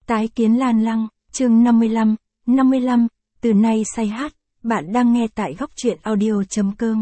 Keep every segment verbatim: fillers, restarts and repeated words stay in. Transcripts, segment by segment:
Tái kiến Lan Lăng, chương năm mươi lăm, năm mươi lăm, từ nay say hát, bạn đang nghe tại góc truyện audio.com.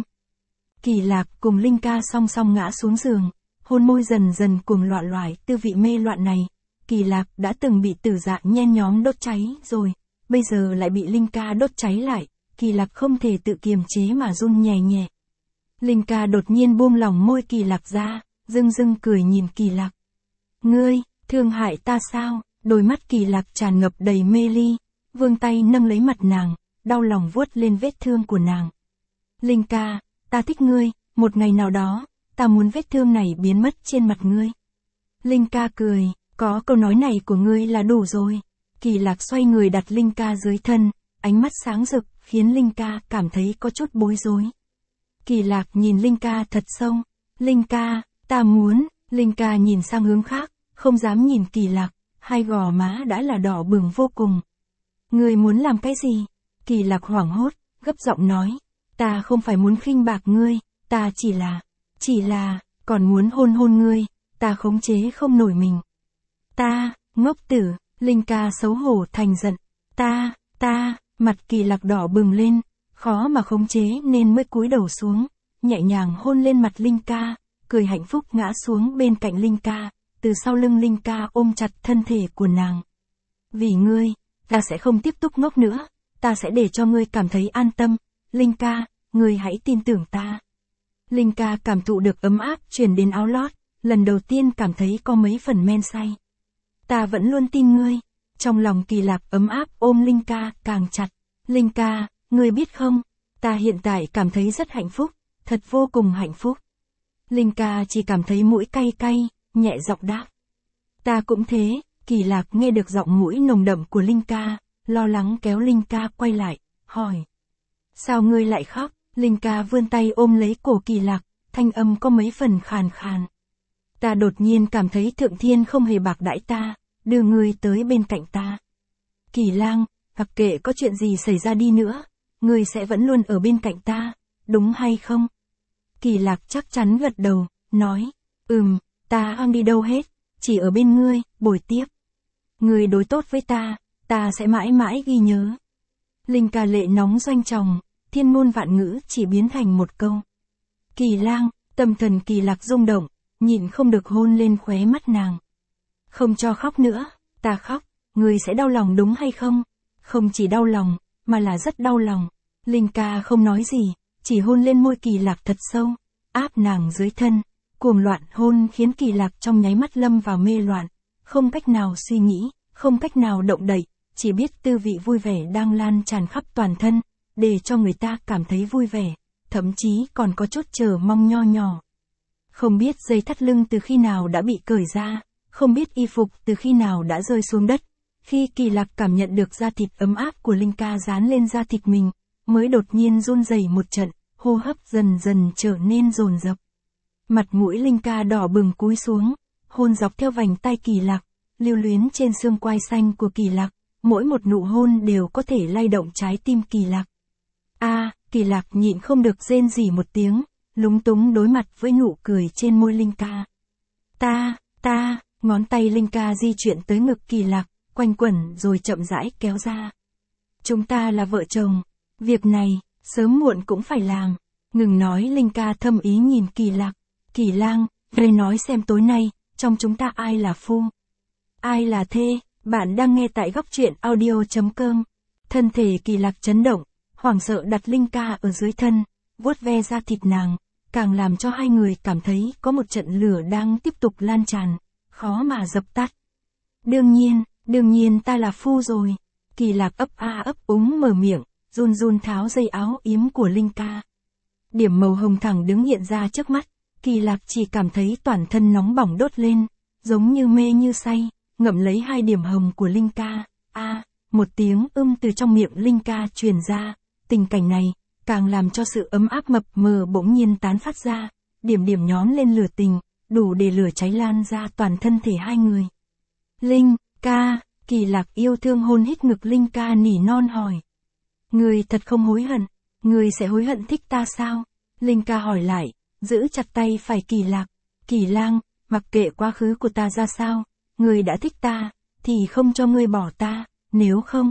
Kỳ Lạc cùng Linh Ca song song ngã xuống giường, hôn môi dần dần cuồng loạn loại tư vị mê loạn này. Kỳ Lạc đã từng bị Tử Dạ nhen nhóm đốt cháy rồi, bây giờ lại bị Linh Ca đốt cháy lại, Kỳ Lạc không thể tự kiềm chế mà run nhẹ nhẹ. Linh Ca đột nhiên buông lỏng môi Kỳ Lạc ra, dưng dưng cười nhìn Kỳ Lạc. Ngươi, thương hại ta sao? Đôi mắt Kỳ Lạc tràn ngập đầy mê ly, vươn tay nâng lấy mặt nàng, đau lòng vuốt lên vết thương của nàng. Linh Ca, ta thích ngươi, một ngày nào đó, ta muốn vết thương này biến mất trên mặt ngươi. Linh Ca cười, có câu nói này của ngươi là đủ rồi. Kỳ Lạc xoay người đặt Linh Ca dưới thân, ánh mắt sáng rực, khiến Linh Ca cảm thấy có chút bối rối. Kỳ Lạc nhìn Linh Ca thật sâu. Linh Ca, ta muốn, Linh Ca nhìn sang hướng khác, không dám nhìn Kỳ Lạc, hai gò má đã là đỏ bừng vô cùng. Ngươi muốn làm cái gì? Kỳ Lạc hoảng hốt, gấp giọng nói, ta không phải muốn khinh bạc ngươi, ta chỉ là, chỉ là, còn muốn hôn hôn ngươi, ta khống chế không nổi mình. Ta, ngốc tử, Linh Ca xấu hổ thành giận, ta, ta, mặt Kỳ Lạc đỏ bừng lên, khó mà khống chế nên mới cúi đầu xuống, nhẹ nhàng hôn lên mặt Linh Ca, cười hạnh phúc ngã xuống bên cạnh Linh Ca, từ sau lưng Linh Ca ôm chặt thân thể của nàng. Vì ngươi, ta sẽ không tiếp tục ngốc nữa, ta sẽ để cho ngươi cảm thấy an tâm, Linh Ca, ngươi hãy tin tưởng ta. Linh Ca cảm thụ được ấm áp truyền đến áo lót, lần đầu tiên cảm thấy có mấy phần men say. Ta vẫn luôn tin ngươi, trong lòng Kỳ Lạc ấm áp ôm Linh Ca càng chặt. Linh Ca, ngươi biết không, ta hiện tại cảm thấy rất hạnh phúc, thật vô cùng hạnh phúc. Linh Ca chỉ cảm thấy mũi cay cay, nhẹ giọng đáp. Ta cũng thế. Kỳ Lạc nghe được giọng mũi nồng đậm của Linh Ca, lo lắng kéo Linh Ca quay lại, hỏi. Sao ngươi lại khóc? Linh Ca vươn tay ôm lấy cổ Kỳ Lạc, thanh âm có mấy phần khàn khàn. Ta đột nhiên cảm thấy Thượng Thiên không hề bạc đãi ta, đưa ngươi tới bên cạnh ta. Kỳ Lang, mặc kệ có chuyện gì xảy ra đi nữa, ngươi sẽ vẫn luôn ở bên cạnh ta, đúng hay không? Kỳ Lạc chắc chắn gật đầu, nói, ừm, ta không đi đâu hết, chỉ ở bên ngươi, bồi tiếp. Ngươi đối tốt với ta, ta sẽ mãi mãi ghi nhớ. Linh Ca lệ nóng doanh tròng, thiên ngôn vạn ngữ chỉ biến thành một câu. Kỳ Lang, tâm thần Kỳ Lạc rung động, nhịn không được hôn lên khóe mắt nàng. Không cho khóc nữa, ta khóc, ngươi sẽ đau lòng đúng hay không? Không chỉ đau lòng, mà là rất đau lòng. Linh Ca không nói gì, chỉ hôn lên môi Kỳ Lạc thật sâu, áp nàng dưới thân. Cuồng loạn hôn khiến Kỳ Lạc trong nháy mắt lâm vào mê loạn, không cách nào suy nghĩ, không cách nào động đậy, chỉ biết tư vị vui vẻ đang lan tràn khắp toàn thân, để cho người ta cảm thấy vui vẻ, thậm chí còn có chút chờ mong nho nhỏ. Không biết dây thắt lưng từ khi nào đã bị cởi ra, không biết y phục từ khi nào đã rơi xuống đất. Khi Kỳ Lạc cảm nhận được da thịt ấm áp của Linh Ca dán lên da thịt mình, mới đột nhiên run rẩy một trận, hô hấp dần dần trở nên dồn dập. Mặt mũi Linh Ca đỏ bừng cúi xuống, hôn dọc theo vành tai Kỳ Lạc, lưu luyến trên xương quai xanh của Kỳ Lạc, mỗi một nụ hôn đều có thể lay động trái tim Kỳ Lạc. A, à, Kỳ Lạc nhịn không được rên rỉ một tiếng, lúng túng đối mặt với nụ cười trên môi Linh Ca. Ta, ta, ngón tay Linh Ca di chuyển tới ngực Kỳ Lạc, quanh quẩn rồi chậm rãi kéo ra. Chúng ta là vợ chồng, việc này, sớm muộn cũng phải làm. Ngừng nói Linh Ca thâm ý nhìn Kỳ Lạc. Kỳ Lang, ngươi nói xem tối nay, trong chúng ta ai là phu? Ai là thê? Bạn đang nghe tại góc truyện audio.com. Thân thể Kỳ Lạc chấn động, hoảng sợ đặt Linh Ca ở dưới thân, vuốt ve da thịt nàng, càng làm cho hai người cảm thấy có một trận lửa đang tiếp tục lan tràn, khó mà dập tắt. Đương nhiên, đương nhiên ta là phu rồi. Kỳ Lạc ấp a ấp úng mở miệng, run run tháo dây áo yếm của Linh Ca. Điểm màu hồng thẳng đứng hiện ra trước mắt. Kỳ Lạc chỉ cảm thấy toàn thân nóng bỏng đốt lên, giống như mê như say, ngậm lấy hai điểm hồng của Linh Ca. A, à, một tiếng ưm từ trong miệng Linh Ca truyền ra, tình cảnh này, càng làm cho sự ấm áp mập mờ bỗng nhiên tán phát ra, điểm điểm nhón lên lửa tình, đủ để lửa cháy lan ra toàn thân thể hai người. Linh Ca, Kỳ Lạc yêu thương hôn hít ngực Linh Ca nỉ non hỏi. Ngươi thật không hối hận, ngươi sẽ hối hận thích ta sao? Linh Ca hỏi lại. Giữ chặt tay phải Kỳ Lạc. Kỳ Lang, mặc kệ quá khứ của ta ra sao, ngươi đã thích ta, thì không cho ngươi bỏ ta, nếu không.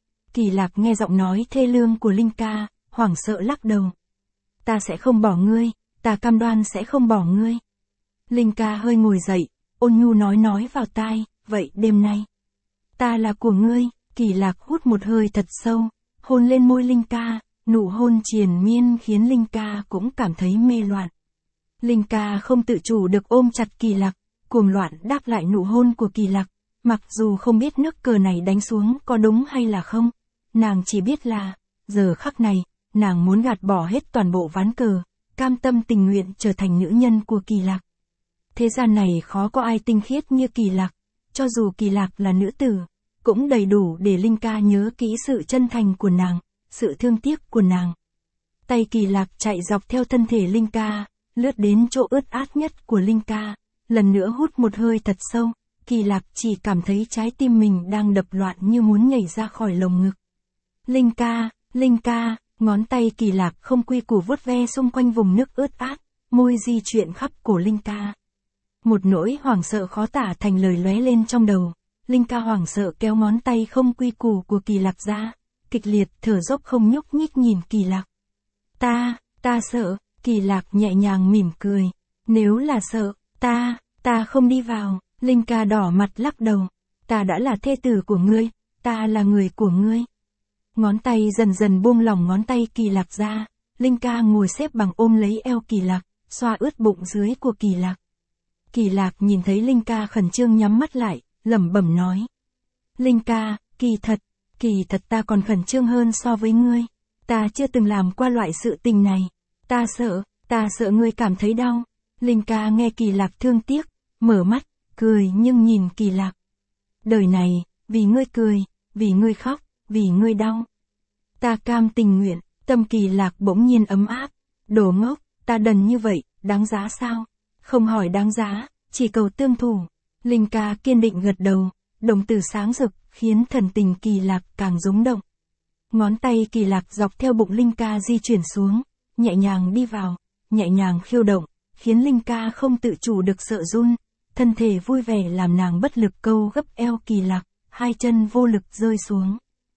Kỳ Lạc nghe giọng nói thê lương của Linh Ca, hoảng sợ lắc đầu. Ta sẽ không bỏ ngươi, ta cam đoan sẽ không bỏ ngươi. Linh Ca hơi ngồi dậy, ôn nhu nói nói vào tai, vậy đêm nay, ta là của ngươi. Kỳ Lạc hút một hơi thật sâu, hôn lên môi Linh Ca, nụ hôn triền miên khiến Linh Ca cũng cảm thấy mê loạn. Linh Ca không tự chủ được ôm chặt Kỳ Lạc, cuồng loạn đáp lại nụ hôn của Kỳ Lạc, mặc dù không biết nước cờ này đánh xuống có đúng hay là không, nàng chỉ biết là, giờ khắc này, nàng muốn gạt bỏ hết toàn bộ ván cờ, cam tâm tình nguyện trở thành nữ nhân của Kỳ Lạc. Thế gian này khó có ai tinh khiết như Kỳ Lạc, cho dù Kỳ Lạc là nữ tử, cũng đầy đủ để Linh Ca nhớ kỹ sự chân thành của nàng, sự thương tiếc của nàng. Tay Kỳ Lạc chạy dọc theo thân thể Linh Ca, lướt đến chỗ ướt át nhất của Linh Ca, lần nữa hút một hơi thật sâu, Kỳ Lạc chỉ cảm thấy trái tim mình đang đập loạn như muốn nhảy ra khỏi lồng ngực. Linh Ca, Linh Ca, ngón tay Kỳ Lạc không quy củ vuốt ve xung quanh vùng nước ướt át, môi di chuyển khắp cổ Linh Ca. Một nỗi hoảng sợ khó tả thành lời lóe lên trong đầu, Linh Ca hoảng sợ kéo ngón tay không quy củ của Kỳ Lạc ra, kịch liệt thở dốc không nhúc nhích nhìn Kỳ Lạc. Ta, ta sợ. Kỳ Lạc nhẹ nhàng mỉm cười. Nếu là sợ, ta, ta không đi vào. Linh Ca đỏ mặt lắc đầu. Ta đã là thê tử của ngươi, ta là người của ngươi. Ngón tay dần dần buông lỏng ngón tay Kỳ Lạc ra. Linh Ca ngồi xếp bằng ôm lấy eo Kỳ Lạc, xoa ướt bụng dưới của Kỳ Lạc. Kỳ Lạc nhìn thấy Linh Ca khẩn trương nhắm mắt lại, lẩm bẩm nói. Linh Ca, kỳ thật, kỳ thật ta còn khẩn trương hơn so với ngươi. Ta chưa từng làm qua loại sự tình này. Ta sợ, ta sợ ngươi cảm thấy đau. Linh Ca nghe Kỳ Lạc thương tiếc, mở mắt, cười nhưng nhìn Kỳ Lạc. Đời này, vì ngươi cười, vì ngươi khóc, vì ngươi đau. Ta cam tình nguyện, tâm Kỳ Lạc bỗng nhiên ấm áp. Đồ ngốc, ta đần như vậy, đáng giá sao? Không hỏi đáng giá, chỉ cầu tương thủ. Linh Ca kiên định gật đầu, đồng tử sáng rực, khiến thần tình Kỳ Lạc càng rúng động. Ngón tay Kỳ Lạc dọc theo bụng Linh Ca di chuyển xuống, nhẹ nhàng đi vào, nhẹ nhàng khiêu động, khiến Linh Ca không tự chủ được sợ run, thân thể vui vẻ làm nàng bất lực câu gấp eo Kỳ Lạc, hai chân vô lực rơi xuống.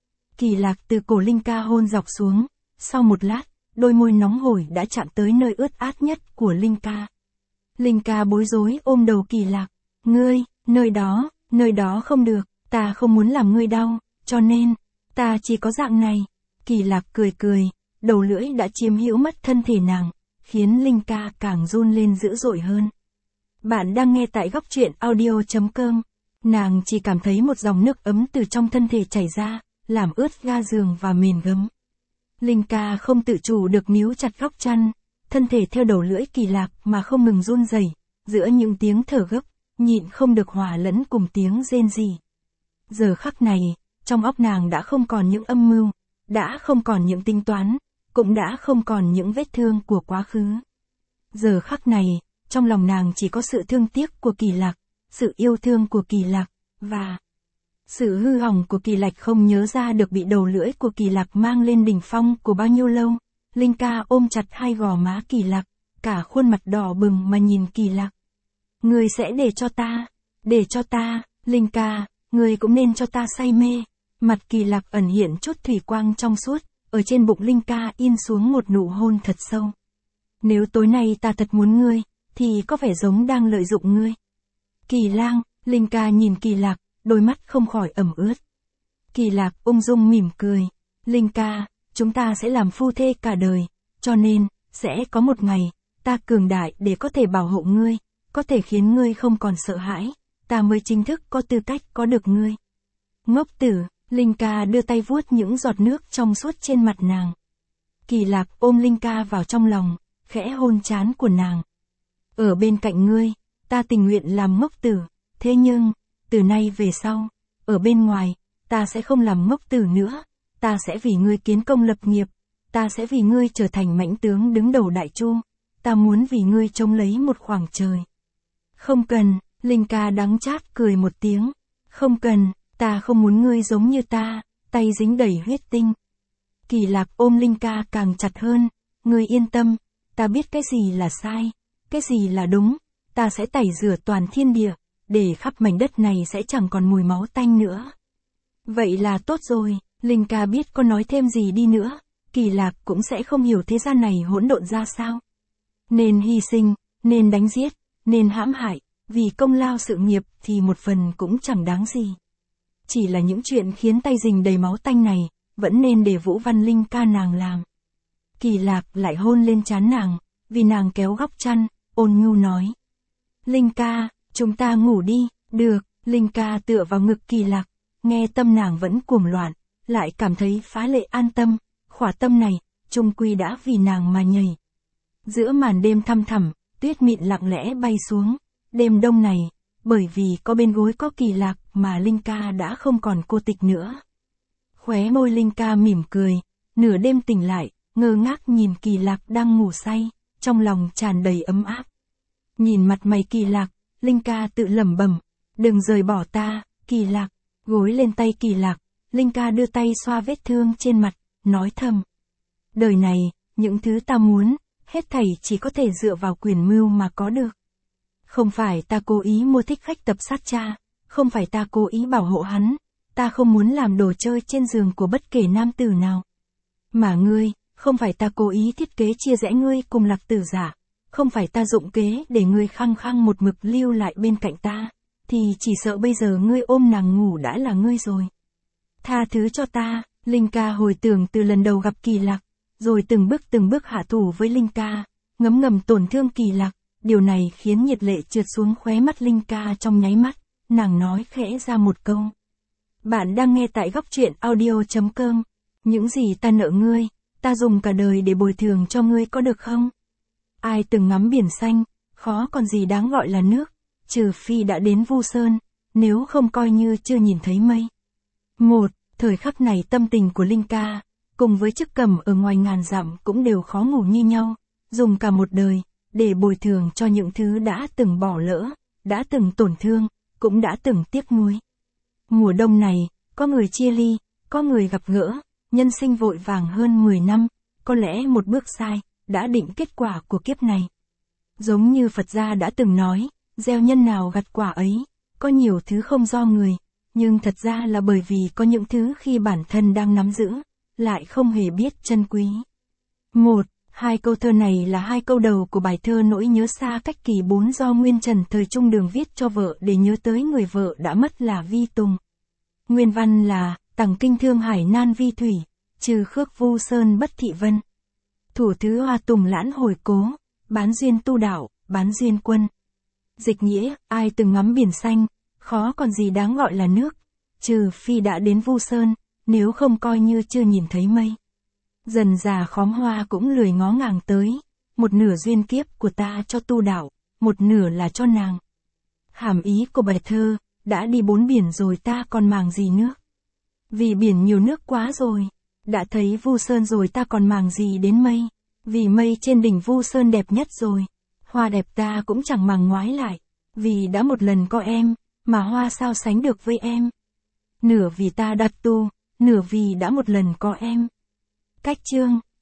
Kỳ Lạc từ cổ Linh Ca hôn dọc xuống, sau một lát, đôi môi nóng hổi đã chạm tới nơi ướt át nhất của Linh Ca. Linh Ca bối rối ôm đầu Kỳ Lạc, ngươi, nơi đó, nơi đó không được, ta không muốn làm ngươi đau, cho nên, ta chỉ có dạng này. Kỳ Lạc cười cười, đầu lưỡi đã chiếm hữu mất thân thể nàng, khiến Linh Ca càng run lên dữ dội hơn. Bạn đang nghe tại góc truyện audio chấm com. Nàng chỉ cảm thấy một dòng nước ấm từ trong thân thể chảy ra, làm ướt ga giường và mền gấm. Linh Ca không tự chủ được níu chặt góc chăn, thân thể theo đầu lưỡi Kỳ Lạc mà không ngừng run rẩy, giữa những tiếng thở gấp, nhịn không được hòa lẫn cùng tiếng rên rỉ. Giờ khắc này, trong óc nàng đã không còn những âm mưu, đã không còn những tính toán, cũng đã không còn những vết thương của quá khứ. Giờ khắc này, trong lòng nàng chỉ có sự thương tiếc của Kỳ Lạc, sự yêu thương của Kỳ Lạc, và sự hư hỏng của Kỳ Lạc không nhớ ra được bị đầu lưỡi của Kỳ Lạc mang lên đỉnh phong của bao nhiêu lâu. Linh Ca ôm chặt hai gò má Kỳ Lạc, cả khuôn mặt đỏ bừng mà nhìn Kỳ Lạc. Ngươi sẽ để cho ta, để cho ta, Linh Ca, ngươi cũng nên cho ta say mê. Mặt Kỳ Lạc ẩn hiện chút thủy quang trong suốt, ở trên bụng Linh Ca in xuống một nụ hôn thật sâu. Nếu tối nay ta thật muốn ngươi, thì có vẻ giống đang lợi dụng ngươi. Kỳ Lang, Linh Ca nhìn Kỳ Lạc, đôi mắt không khỏi ẩm ướt. Kỳ Lạc ung dung mỉm cười. Linh Ca, chúng ta sẽ làm phu thê cả đời, cho nên, sẽ có một ngày, ta cường đại để có thể bảo hộ ngươi, có thể khiến ngươi không còn sợ hãi, ta mới chính thức có tư cách có được ngươi. Ngốc tử, Linh Ca đưa tay vuốt những giọt nước trong suốt trên mặt nàng. Kỳ Lạc ôm Linh Ca vào trong lòng, khẽ hôn trán của nàng. Ở bên cạnh ngươi, ta tình nguyện làm ngốc tử, thế nhưng, từ nay về sau, ở bên ngoài, ta sẽ không làm ngốc tử nữa, ta sẽ vì ngươi kiến công lập nghiệp, ta sẽ vì ngươi trở thành mãnh tướng đứng đầu đại chu, ta muốn vì ngươi chống lấy một khoảng trời. Không cần, Linh Ca đắng chát cười một tiếng, không cần, ta không muốn ngươi giống như ta, tay dính đầy huyết tinh. Kỳ Lạc ôm Linh Ca càng chặt hơn, ngươi yên tâm, ta biết cái gì là sai, cái gì là đúng, ta sẽ tẩy rửa toàn thiên địa, để khắp mảnh đất này sẽ chẳng còn mùi máu tanh nữa. Vậy là tốt rồi, Linh ca biết có nói thêm gì đi nữa, Kỳ Lạc cũng sẽ không hiểu thế gian này hỗn độn ra sao. Nên hy sinh, nên đánh giết, nên hãm hại, vì công lao sự nghiệp thì một phần cũng chẳng đáng gì. Chỉ là những chuyện khiến tay rình đầy máu tanh này, vẫn nên để Vũ Văn Linh ca nàng làm. Kỳ Lạc lại hôn lên trán nàng, vì nàng kéo góc chăn, ôn nhu nói. Linh ca, chúng ta ngủ đi, được, Linh ca tựa vào ngực Kỳ Lạc, nghe tâm nàng vẫn cuồng loạn, lại cảm thấy phá lệ an tâm, khỏa tâm này, chung quy đã vì nàng mà nhảy. Giữa màn đêm thăm thẳm, tuyết mịn lặng lẽ bay xuống, đêm đông này, bởi vì có bên gối có Kỳ Lạc mà Linh ca đã không còn cô tịch nữa. Khóe môi Linh ca mỉm cười, nửa đêm tỉnh lại, ngơ ngác nhìn Kỳ Lạc đang ngủ say, trong lòng tràn đầy ấm áp. Nhìn mặt mày Kỳ Lạc, Linh ca tự lẩm bẩm, đừng rời bỏ ta, Kỳ Lạc, gối lên tay Kỳ Lạc, Linh ca đưa tay xoa vết thương trên mặt, nói thầm. Đời này, những thứ ta muốn, hết thảy chỉ có thể dựa vào quyền mưu mà có được. Không phải ta cố ý mua thích khách tập sát cha, không phải ta cố ý bảo hộ hắn, ta không muốn làm đồ chơi trên giường của bất kể nam tử nào. Mà ngươi, không phải ta cố ý thiết kế chia rẽ ngươi cùng Lạc Tử Giả, không phải ta dụng kế để ngươi khăng khăng một mực lưu lại bên cạnh ta, thì chỉ sợ bây giờ ngươi ôm nàng ngủ đã là ngươi rồi. Tha thứ cho ta, Linh ca hồi tưởng từ lần đầu gặp Kỳ Lạc, rồi từng bước từng bước hạ thủ với Linh ca, ngấm ngầm tổn thương Kỳ Lạc, điều này khiến nhiệt lệ trượt xuống khóe mắt Linh ca trong nháy mắt, nàng nói khẽ ra một câu. Bạn đang nghe tại góc truyện audio chấm com, những gì ta nợ ngươi, ta dùng cả đời để bồi thường cho ngươi có được không? Ai từng ngắm biển xanh, khó còn gì đáng gọi là nước, trừ phi đã đến Vu Sơn, nếu không coi như chưa nhìn thấy mây. Một, thời khắc này tâm tình của Linh ca, cùng với chức cầm ở ngoài ngàn dặm cũng đều khó ngủ như nhau, dùng cả một đời, để bồi thường cho những thứ đã từng bỏ lỡ, đã từng tổn thương, cũng đã từng tiếc nuối. Mùa đông này, có người chia ly, có người gặp gỡ, nhân sinh vội vàng hơn mười năm, có lẽ một bước sai, đã định kết quả của kiếp này. Giống như Phật gia đã từng nói, gieo nhân nào gặt quả ấy, có nhiều thứ không do người, nhưng thật ra là bởi vì có những thứ khi bản thân đang nắm giữ, lại không hề biết trân quý. Một, hai câu thơ này là hai câu đầu của bài thơ Nỗi nhớ xa cách kỳ bốn do Nguyên Trần thời Trung Đường viết cho vợ để nhớ tới người vợ đã mất là Vi Tùng. Nguyên văn là, tằng kinh thương hải nan vi thủy, trừ khước Vu Sơn bất thị vân. Thủ thứ hoa tùng lãn hồi cố, bán duyên tu đạo, bán duyên quân. Dịch nghĩa, ai từng ngắm biển xanh, khó còn gì đáng gọi là nước, trừ phi đã đến Vu Sơn, nếu không coi như chưa nhìn thấy mây. Dần già khóm hoa cũng lười ngó ngàng tới, một nửa duyên kiếp của ta cho tu đạo, một nửa là cho nàng. Hàm ý của bài thơ, đã đi bốn biển rồi ta còn màng gì nước. Vì biển nhiều nước quá rồi, đã thấy Vu Sơn rồi ta còn màng gì đến mây. Vì mây trên đỉnh Vu Sơn đẹp nhất rồi, hoa đẹp ta cũng chẳng màng ngoái lại, vì đã một lần có em, mà hoa sao sánh được với em. Nửa vì ta đặt tu, nửa vì đã một lần có em. Cách chương